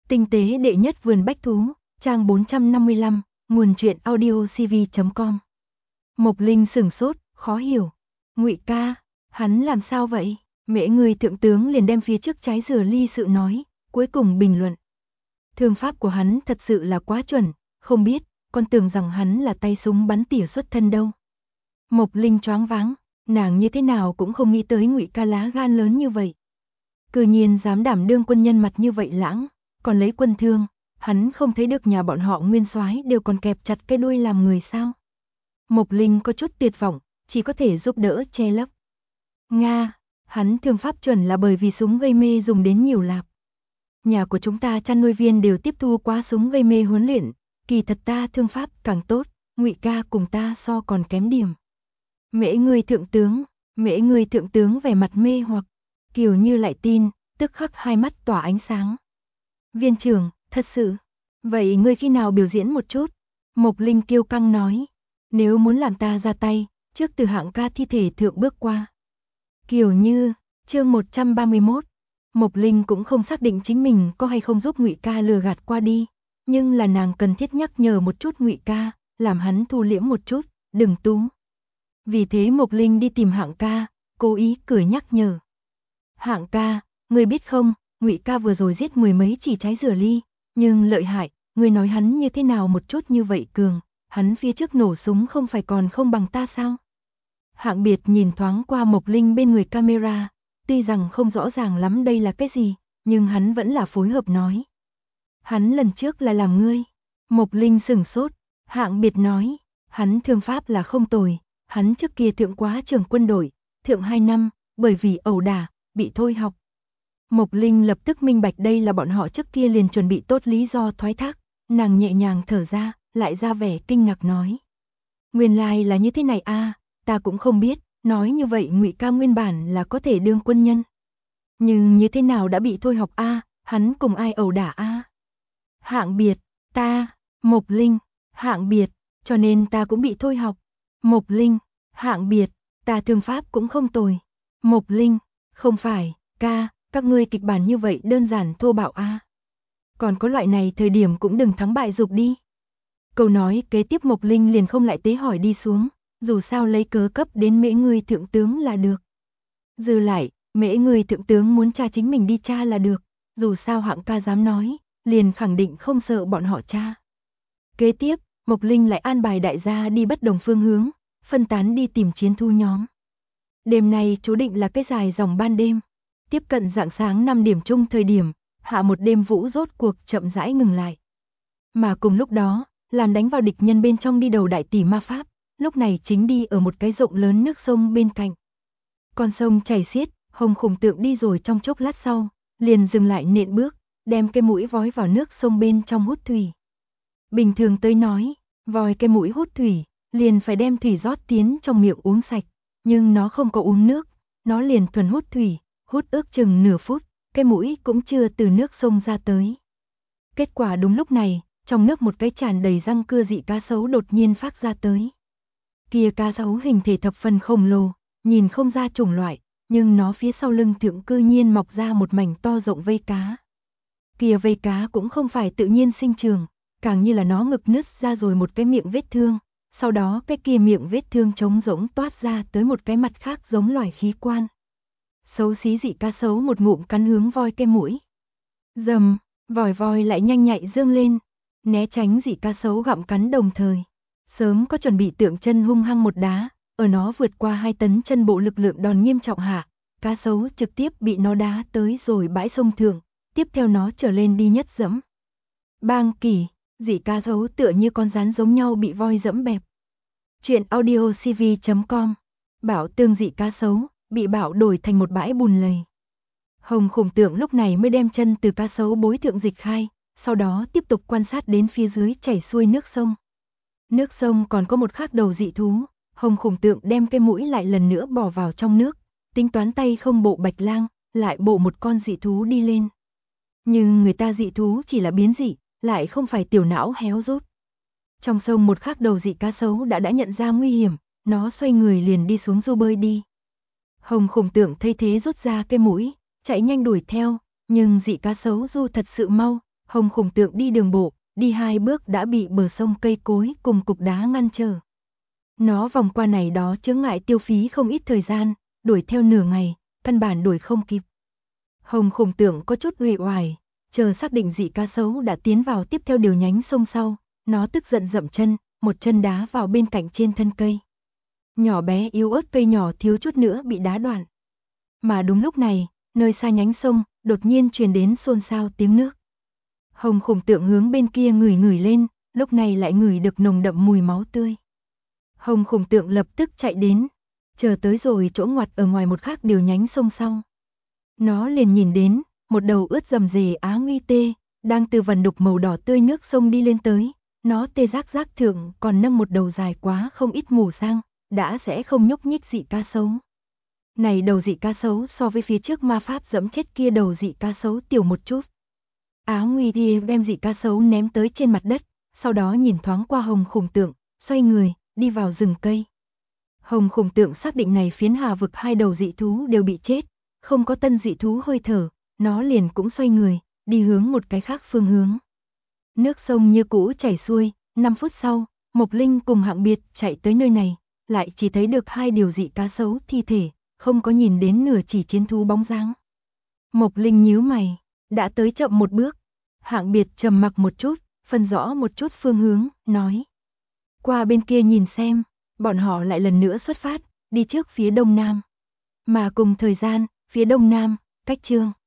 Tinh tế đệ nhất vườn bách thú, trang 455, nguồn truyện audiocv.com. Mộc Linh sửng sốt, khó hiểu. Ngụy ca, hắn làm sao vậy? Mễ người thượng tướng liền đem phía trước trái dừa ly sự nói, cuối cùng bình luận. Thương pháp của hắn thật sự là quá chuẩn, không biết, con tưởng rằng hắn là tay súng bắn tỉa xuất thân đâu. Mộc Linh choáng váng, nàng như thế nào cũng không nghĩ tới Ngụy ca lá gan lớn như vậy. Cư nhiên dám đảm đương quân nhân mặt như vậy lãng, còn lấy quân thương, hắn không thấy được nhà bọn họ nguyên soái đều còn kẹp chặt cái đuôi làm người sao. Mộc Linh có chút tuyệt vọng, chỉ có thể giúp đỡ che lấp. Nga, hắn thương pháp chuẩn là bởi vì súng gây mê dùng đến nhiều lạp. Nhà của chúng ta chăn nuôi viên đều tiếp thu quá súng gây mê huấn luyện, kỳ thật ta thương pháp càng tốt, Ngụy ca cùng ta so còn kém điểm. Mễ người thượng tướng vẻ mặt mê hoặc, Kiều Như lại tin, tức khắc hai mắt tỏa ánh sáng. Viên trưởng, thật sự, vậy ngươi khi nào biểu diễn một chút? Mộc Linh kiêu căng nói, nếu muốn làm ta ra tay, trước từ hạng ca thi thể thượng bước qua. Kiều Như, chương 131, Mộc Linh cũng không xác định chính mình có hay không giúp Ngụy ca lừa gạt qua đi, nhưng là nàng cần thiết nhắc nhở một chút Ngụy ca, làm hắn thu liễm một chút, đừng tú. Vì thế Mộc Linh đi tìm hạng ca, cố ý cười nhắc nhở. Hạng ca, ngươi biết không, Ngụy ca vừa rồi giết mười mấy chỉ trái dừa ly, nhưng lợi hại, ngươi nói hắn như thế nào một chút như vậy cường, hắn phía trước nổ súng không phải còn không bằng ta sao? Hạng Biệt nhìn thoáng qua Mộc Linh bên người camera, tuy rằng không rõ ràng lắm đây là cái gì, nhưng hắn vẫn là phối hợp nói. Hắn lần trước là làm ngươi. Mộc Linh sửng sốt, Hạng Biệt nói, hắn thương pháp là không tồi, hắn trước kia thượng quá trường quân đội, thượng 2 năm, bởi vì ẩu đả, bị thôi học. Mộc Linh lập tức minh bạch đây là bọn họ trước kia liền chuẩn bị tốt lý do thoái thác, nàng nhẹ nhàng thở ra, lại ra vẻ kinh ngạc nói. Nguyên lai là như thế này a, ta cũng không biết, nói như vậy Ngụy ca nguyên bản là có thể đương quân nhân. Nhưng như thế nào đã bị thôi học a, hắn cùng ai ẩu đả a? Hạng Biệt, ta, Mộc Linh, Hạng Biệt, cho nên ta cũng bị thôi học. Mộc Linh, Hạng Biệt, ta thương pháp cũng không tồi. Mộc Linh, không phải, ca, các ngươi kịch bản như vậy đơn giản thô bạo a. Còn có loại này thời điểm cũng đừng thắng bại dục đi. Câu nói kế tiếp Mộc Linh liền không lại tế hỏi đi xuống, dù sao lấy cớ cấp đến Mễ người thượng tướng là được. Dư lại, Mễ người thượng tướng muốn tra chính mình đi tra là được, dù sao Hạng ca dám nói, liền khẳng định không sợ bọn họ tra. Kế tiếp, Mộc Linh lại an bài đại gia đi bất đồng phương hướng, phân tán đi tìm chiến thu nhóm. Đêm nay chú định là cái dài dòng ban đêm. Tiếp cận rạng sáng 5 điểm chung thời điểm, hạ một đêm vũ rốt cuộc chậm rãi ngừng lại. Mà cùng lúc đó, làm đánh vào địch nhân bên trong đi đầu đại tỷ ma pháp, lúc này chính đi ở một cái rộng lớn nước sông bên cạnh. Con sông chảy xiết, Hồng Khủng Tượng đi rồi trong chốc lát sau, liền dừng lại nện bước, đem cái mũi vói vào nước sông bên trong hút thủy. Bình thường tới nói, vòi cái mũi hút thủy, liền phải đem thủy rót tiến trong miệng uống sạch, nhưng nó không có uống nước, nó liền thuần hút thủy, hút ước chừng nửa phút, cái mũi cũng chưa từ nước sông ra tới. Kết quả đúng lúc này, trong nước một cái tràn đầy răng cưa dị cá sấu đột nhiên phát ra tới. Kia cá sấu hình thể thập phần khổng lồ, nhìn không ra chủng loại, nhưng nó phía sau lưng thượng cư nhiên mọc ra một mảnh to rộng vây cá. Kia vây cá cũng không phải tự nhiên sinh trường, càng như là nó ngực nứt ra rồi một cái miệng vết thương, sau đó cái kia miệng vết thương trống rỗng toát ra tới một cái mặt khác giống loài khí quan. Xấu xí dị cá sấu một ngụm cắn hướng voi cái mũi. Dầm, voi lại nhanh nhạy dương lên, né tránh dị cá sấu gặm cắn đồng thời. Sớm có chuẩn bị tượng chân hung hăng một đá, ở nó vượt qua 2 tấn chân bộ lực lượng đòn nghiêm trọng hạ, cá sấu trực tiếp bị nó đá tới rồi bãi sông thượng, tiếp theo nó trở lên đi nhất dẫm. Bang kỳ, dị cá sấu tựa như con rắn giống nhau bị voi dẫm bẹp. Chuyện audiocv.com. Bảo tương dị cá sấu, bị bạo đổi thành một bãi bùn lầy. Hồng Khủng Tượng lúc này mới đem chân từ cá sấu bối thượng dịch khai, sau đó tiếp tục quan sát đến phía dưới chảy xuôi nước sông. Nước sông còn có một khác đầu dị thú, Hồng Khủng Tượng đem cái mũi lại lần nữa bỏ vào trong nước, tính toán tay không bộ bạch lang, lại bộ một con dị thú đi lên. Nhưng người ta dị thú chỉ là biến dị, lại không phải tiểu não héo rút. Trong sông một khác đầu dị cá sấu đã nhận ra nguy hiểm, nó xoay người liền đi xuống du bơi đi. Hồng Khủng Tượng thấy thế rút ra cái mũi, chạy nhanh đuổi theo, nhưng dị cá sấu du thật sự mau, Hồng Khủng Tượng đi đường bộ, đi 2 bước đã bị bờ sông cây cối cùng cục đá ngăn trở. Nó vòng qua này đó chướng ngại tiêu phí không ít thời gian, đuổi theo nửa ngày, căn bản đuổi không kịp. Hồng Khủng Tượng có chút uể oải, chờ xác định dị cá sấu đã tiến vào tiếp theo điều nhánh sông sau, nó tức giận dậm chân, một chân đá vào bên cạnh trên thân cây. Nhỏ bé yếu ớt cây nhỏ thiếu chút nữa bị đá đoạn. Mà đúng lúc này, nơi xa nhánh sông, đột nhiên truyền đến xôn xao tiếng nước. Hồng Khủng Tượng hướng bên kia ngửi ngửi lên, lúc này lại ngửi được nồng đậm mùi máu tươi. Hồng Khủng Tượng lập tức chạy đến, chờ tới rồi chỗ ngoặt ở ngoài một khác điều nhánh sông sau. Nó liền nhìn đến, một đầu ướt rầm rề Á Nguy tê, đang từ vần đục màu đỏ tươi nước sông đi lên tới, nó tê giác giác thượng còn nâng một đầu dài quá không ít mù sang, đã sẽ không nhúc nhích dị cá sấu. Này đầu dị cá sấu so với phía trước ma pháp dẫm chết kia đầu dị cá sấu tiểu một chút. Á Nguy thì đem dị cá sấu ném tới trên mặt đất, sau đó nhìn thoáng qua Hồng Khủng Tượng, xoay người, đi vào rừng cây. Hồng Khủng Tượng xác định này phiến hà vực 2 đầu dị thú đều bị chết, không có tân dị thú hơi thở, nó liền cũng xoay người, đi hướng một cái khác phương hướng. Nước sông như cũ chảy xuôi, 5 phút sau, Mộc Linh cùng Hạng Biệt chạy tới nơi này, lại chỉ thấy được 2 điều dị cá sấu thi thể, không có nhìn đến nửa chỉ chiến thú bóng dáng. Mộc Linh nhíu mày, đã tới chậm một bước. Hạng Biệt trầm mặc một chút, phân rõ một chút phương hướng, nói: qua bên kia nhìn xem. Bọn họ lại lần nữa xuất phát, đi trước phía đông nam. Mà cùng thời gian, phía đông nam, cách Trương